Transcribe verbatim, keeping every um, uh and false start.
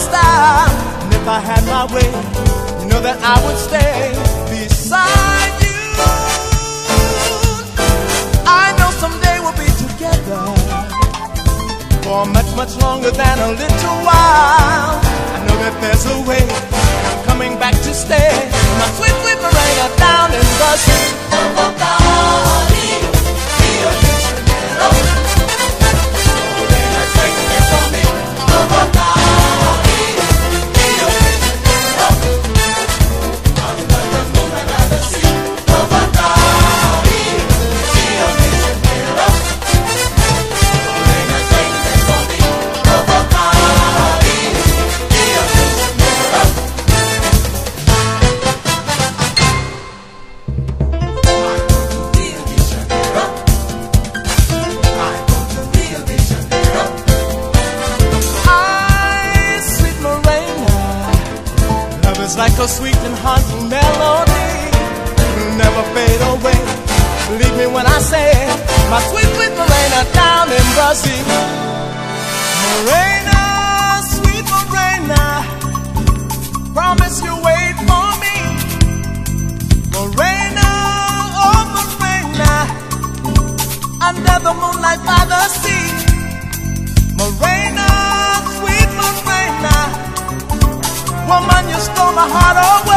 style. And if I had my way, you know that I would stay beside you. I know someday we'll be together for much, much longer than a little while. I know that there's a way, and I'm coming back to stay. My sweet, sweet Morena down in Brazil. Like a sweet and haunting melody, will never fade away. Believe me when I say, my sweet, sweet Morena down in Brazil. Morena, sweet Morena, promise you wait for me. Morena, oh Morena, under the moonlight by the sea. Morena, sweet Morena, woman, you stole my heart away.